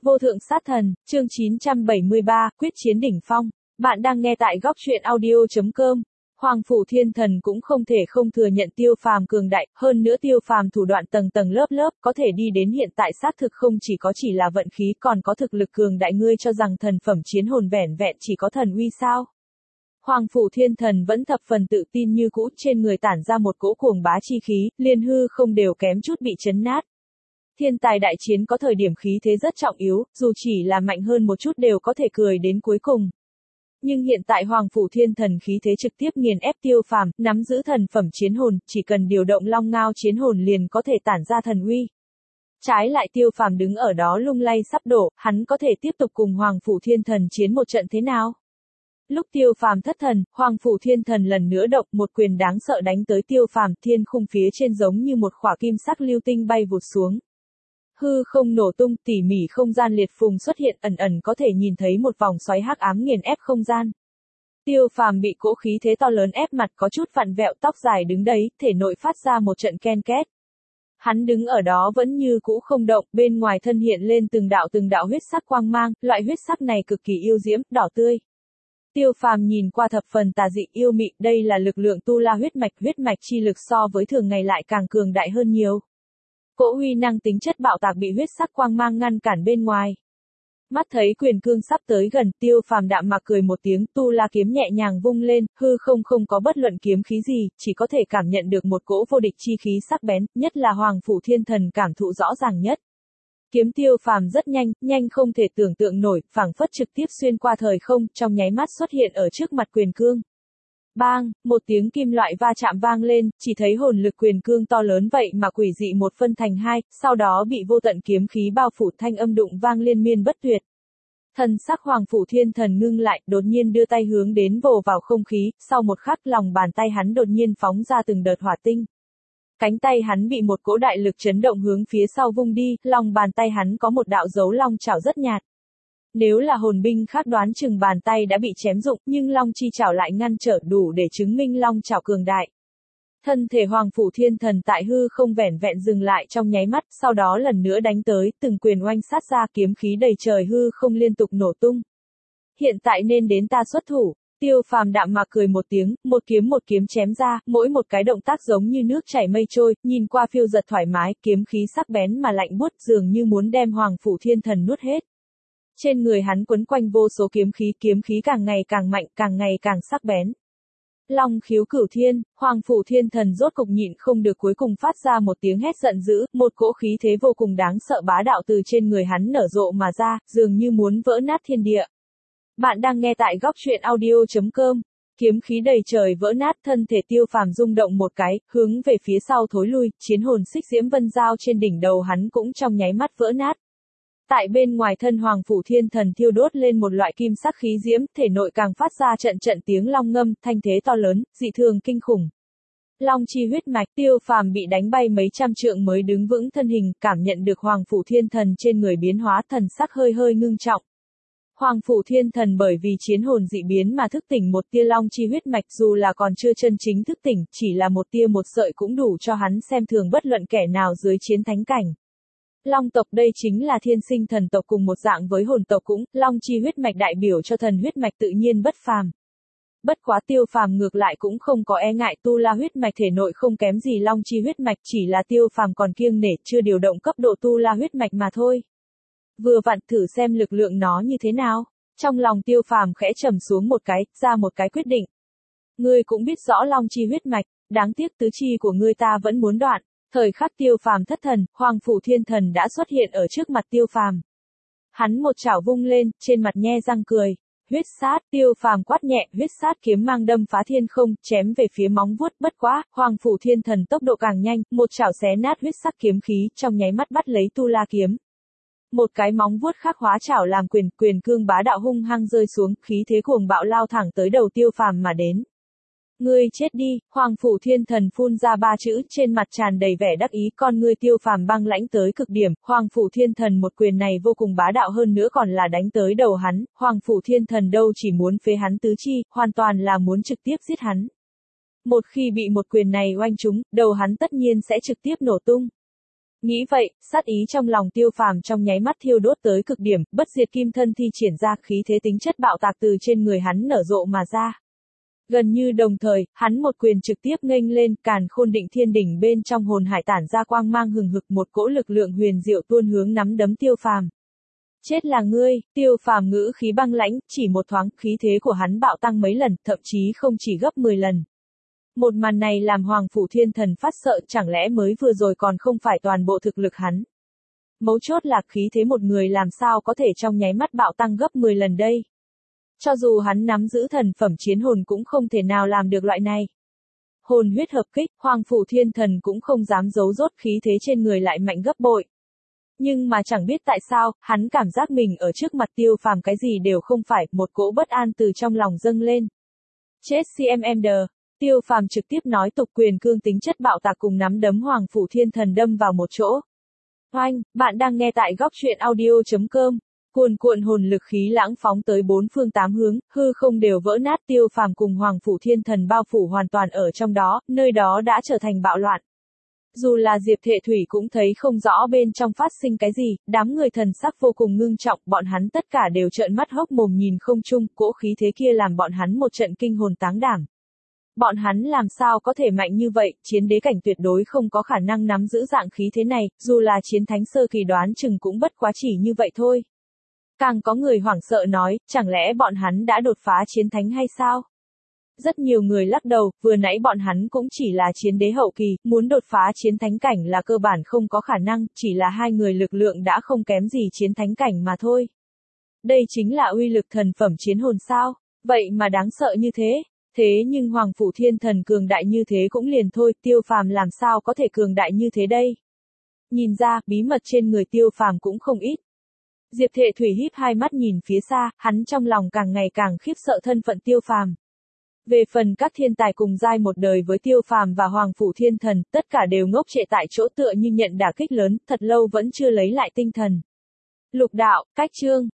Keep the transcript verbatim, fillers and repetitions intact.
Vô thượng sát thần, chương chín trăm bảy mươi ba, quyết chiến đỉnh phong. Bạn đang nghe tại góc truyện audio chấm com. Hoàng phủ thiên thần cũng không thể không thừa nhận Tiêu Phàm cường đại, hơn nữa Tiêu Phàm thủ đoạn tầng tầng lớp lớp, có thể đi đến hiện tại xác thực không chỉ có chỉ là vận khí, còn có thực lực cường đại. Ngươi cho rằng thần phẩm chiến hồn vẻn vẹn chỉ có thần uy sao? Hoàng phủ thiên thần vẫn thập phần tự tin như cũ, trên người tản ra một cỗ cuồng bá chi khí, liên hư không đều kém chút bị chấn nát. Thiên tài đại chiến có thời điểm khí thế rất trọng yếu, dù chỉ là mạnh hơn một chút đều có thể cười đến cuối cùng. Nhưng hiện tại Hoàng phủ thiên thần khí thế trực tiếp nghiền ép Tiêu Phàm, nắm giữ thần phẩm chiến hồn, chỉ cần điều động long ngao chiến hồn liền có thể tản ra thần uy. Trái lại Tiêu Phàm đứng ở đó lung lay sắp đổ, hắn có thể tiếp tục cùng Hoàng phủ thiên thần chiến một trận thế nào? Lúc Tiêu Phàm thất thần, Hoàng phủ thiên thần lần nữa động, một quyền đáng sợ đánh tới Tiêu Phàm, thiên khung phía trên giống như một khỏa kim sắc lưu tinh bay vụt xuống. Hư không nổ tung, tỉ mỉ không gian liệt phùng xuất hiện, ẩn ẩn có thể nhìn thấy một vòng xoáy hắc ám nghiền ép không gian. Tiêu Phàm bị cỗ khí thế to lớn ép mặt có chút vặn vẹo, tóc dài đứng đấy, thể nội phát ra một trận ken két. Hắn đứng ở đó vẫn như cũ không động, bên ngoài thân hiện lên từng đạo từng đạo huyết sắc quang mang, loại huyết sắc này cực kỳ yêu diễm, đỏ tươi. Tiêu Phàm nhìn qua thập phần tà dị yêu mị, đây là lực lượng tu la huyết mạch, huyết mạch chi lực so với thường ngày lại càng cường đại hơn nhiều. Cỗ uy năng tính chất bạo tạc bị huyết sắc quang mang ngăn cản bên ngoài. Mắt thấy quyền cương sắp tới gần, Tiêu Phàm đạm mạc cười một tiếng, tu la kiếm nhẹ nhàng vung lên, hư không không có bất luận kiếm khí gì, chỉ có thể cảm nhận được một cỗ vô địch chi khí sắc bén, nhất là Hoàng phủ thiên thần cảm thụ rõ ràng nhất. Kiếm Tiêu Phàm rất nhanh, nhanh không thể tưởng tượng nổi, phảng phất trực tiếp xuyên qua thời không, trong nháy mắt xuất hiện ở trước mặt quyền cương. Bang, một tiếng kim loại va chạm vang lên, chỉ thấy hồn lực quyền cương to lớn vậy mà quỷ dị một phân thành hai, sau đó bị vô tận kiếm khí bao phủ, thanh âm đụng vang liên miên bất tuyệt. Thần sắc Hoàng phủ thiên thần ngưng lại, đột nhiên đưa tay hướng đến vồ vào không khí, sau một khắc lòng bàn tay hắn đột nhiên phóng ra từng đợt hỏa tinh. Cánh tay hắn bị một cỗ đại lực chấn động hướng phía sau vung đi, lòng bàn tay hắn có một đạo dấu long chảo rất nhạt. Nếu là hồn binh khác đoán chừng bàn tay đã bị chém rụng, nhưng long chi chảo lại ngăn trở, đủ để chứng minh long chảo cường đại. Thân thể Hoàng phủ thiên thần tại hư không vẻn vẹn dừng lại trong nháy mắt, sau đó lần nữa đánh tới, từng quyền oanh sát ra, kiếm khí đầy trời hư không liên tục nổ tung. Hiện tại nên đến ta xuất thủ. Tiêu Phàm đạm mạc cười một tiếng, một kiếm một kiếm chém ra, mỗi một cái động tác giống như nước chảy mây trôi, nhìn qua phiêu dật thoải mái, kiếm khí sắc bén mà lạnh buốt, dường như muốn đem Hoàng phủ thiên thần nuốt hết. Trên người hắn quấn quanh vô số kiếm khí, kiếm khí càng ngày càng mạnh, càng ngày càng sắc bén. Long khiếu cửu thiên, Hoàng phủ thiên thần rốt cục nhịn không được cuối cùng phát ra một tiếng hét giận dữ, một cỗ khí thế vô cùng đáng sợ bá đạo từ trên người hắn nở rộ mà ra, dường như muốn vỡ nát thiên địa. Bạn đang nghe tại góc truyện audio chấm com. Kiếm khí đầy trời vỡ nát, thân thể Tiêu Phàm rung động một cái, hướng về phía sau thối lui, chiến hồn xích diễm vân giao trên đỉnh đầu hắn cũng trong nháy mắt vỡ nát. Tại bên ngoài thân Hoàng phủ thiên thần thiêu đốt lên một loại kim sắc khí diễm, thể nội càng phát ra trận trận tiếng long ngâm, thanh thế to lớn, dị thường kinh khủng. Long chi huyết mạch, Tiêu Phàm bị đánh bay mấy trăm trượng mới đứng vững thân hình, cảm nhận được Hoàng phủ thiên thần trên người biến hóa, thần sắc hơi hơi ngưng trọng. Hoàng phủ thiên thần bởi vì chiến hồn dị biến mà thức tỉnh một tia long chi huyết mạch, dù là còn chưa chân chính thức tỉnh, chỉ là một tia một sợi cũng đủ cho hắn xem thường bất luận kẻ nào dưới chiến thánh cảnh. Long tộc đây chính là thiên sinh thần tộc cùng một dạng với hồn tộc cũng, long chi huyết mạch đại biểu cho thần huyết mạch tự nhiên bất phàm. Bất quá Tiêu Phàm ngược lại cũng không có e ngại, tu la huyết mạch thể nội không kém gì long chi huyết mạch, chỉ là Tiêu Phàm còn kiêng nể chưa điều động cấp độ tu la huyết mạch mà thôi. Vừa vặn thử xem lực lượng nó như thế nào. Trong lòng Tiêu Phàm khẽ trầm xuống một cái, ra một cái quyết định. Ngươi cũng biết rõ long chi huyết mạch, đáng tiếc tứ chi của ngươi ta vẫn muốn đoạn. Thời khắc Tiêu Phàm thất thần, Hoàng phủ thiên thần đã xuất hiện ở trước mặt Tiêu Phàm. Hắn một chảo vung lên, trên mặt nhe răng cười. Huyết sát, Tiêu Phàm quát nhẹ, huyết sát kiếm mang đâm phá thiên không, chém về phía móng vuốt, bất quá, Hoàng phủ thiên thần tốc độ càng nhanh, một chảo xé nát huyết sắc kiếm khí, trong nháy mắt bắt lấy tu la kiếm. Một cái móng vuốt khác hóa chảo làm quyền, quyền cương bá đạo hung hăng rơi xuống, khí thế cuồng bạo lao thẳng tới đầu Tiêu Phàm mà đến. Ngươi chết đi, Hoàng phủ thiên thần phun ra ba chữ, trên mặt tràn đầy vẻ đắc ý, con ngươi Tiêu Phàm băng lãnh tới cực điểm, Hoàng phủ thiên thần một quyền này vô cùng bá đạo hơn nữa còn là đánh tới đầu hắn, Hoàng phủ thiên thần đâu chỉ muốn phế hắn tứ chi, hoàn toàn là muốn trực tiếp giết hắn. Một khi bị một quyền này oanh trúng, đầu hắn tất nhiên sẽ trực tiếp nổ tung. Nghĩ vậy, sát ý trong lòng Tiêu Phàm trong nháy mắt thiêu đốt tới cực điểm, bất diệt kim thân thi triển ra, khí thế tính chất bạo tạc từ trên người hắn nở rộ mà ra. Gần như đồng thời, hắn một quyền trực tiếp nghênh lên, càn khôn định thiên đỉnh bên trong hồn hải tản ra quang mang hừng hực, một cỗ lực lượng huyền diệu tuôn hướng nắm đấm Tiêu Phàm. Chết là ngươi, Tiêu Phàm ngữ khí băng lãnh, chỉ một thoáng, khí thế của hắn bạo tăng mấy lần, thậm chí không chỉ gấp mười lần. Một màn này làm Hoàng Phủ Thiên Thần phát sợ, chẳng lẽ mới vừa rồi còn không phải toàn bộ thực lực hắn. Mấu chốt là khí thế một người làm sao có thể trong nháy mắt bạo tăng gấp mười lần đây. Cho dù hắn nắm giữ thần phẩm chiến hồn cũng không thể nào làm được loại này. Hồn huyết hợp kích, Hoàng Phủ Thiên Thần cũng không dám giấu rốt, khí thế trên người lại mạnh gấp bội. Nhưng mà chẳng biết tại sao, hắn cảm giác mình ở trước mặt Tiêu Phàm cái gì đều không phải, một cỗ bất an từ trong lòng dâng lên. Chết CMMD, Tiêu Phàm trực tiếp nói tục, quyền cương tính chất bạo tạc cùng nắm đấm Hoàng Phủ Thiên Thần đâm vào một chỗ. Oanh, bạn đang nghe tại góc truyện audio.com. Cuồn cuộn hồn lực khí lãng phóng tới bốn phương tám hướng, hư không đều vỡ nát, Tiêu Phàm cùng Hoàng Phủ Thiên Thần bao phủ hoàn toàn ở trong đó, nơi đó đã trở thành bạo loạn. Dù là Diệp Thệ Thủy cũng thấy không rõ bên trong phát sinh cái gì, đám người thần sắc vô cùng ngưng trọng, bọn hắn tất cả đều trợn mắt hốc mồm nhìn không chung, cỗ khí thế kia làm bọn hắn một trận kinh hồn táng đảm. Bọn hắn làm sao có thể mạnh như vậy, chiến đế cảnh tuyệt đối không có khả năng nắm giữ dạng khí thế này, dù là chiến thánh sơ kỳ đoán chừng cũng bất quá chỉ như vậy thôi. Càng có người hoảng sợ nói, chẳng lẽ bọn hắn đã đột phá chiến thánh hay sao? Rất nhiều người lắc đầu, vừa nãy bọn hắn cũng chỉ là chiến đế hậu kỳ, muốn đột phá chiến thánh cảnh là cơ bản không có khả năng, chỉ là hai người lực lượng đã không kém gì chiến thánh cảnh mà thôi. Đây chính là uy lực thần phẩm chiến hồn sao? Vậy mà đáng sợ như thế. Thế nhưng Hoàng Phủ Thiên Thần cường đại như thế cũng liền thôi, Tiêu Phàm làm sao có thể cường đại như thế đây? Nhìn ra, bí mật trên người Tiêu Phàm cũng không ít. Diệp Thệ Thủy híp hai mắt nhìn phía xa, hắn trong lòng càng ngày càng khiếp sợ thân phận Tiêu Phàm. Về phần các thiên tài cùng giai một đời với Tiêu Phàm và Hoàng Phủ Thiên Thần, tất cả đều ngốc trệ tại chỗ tựa như nhận đả kích lớn, thật lâu vẫn chưa lấy lại tinh thần. Lục đạo, cách chương,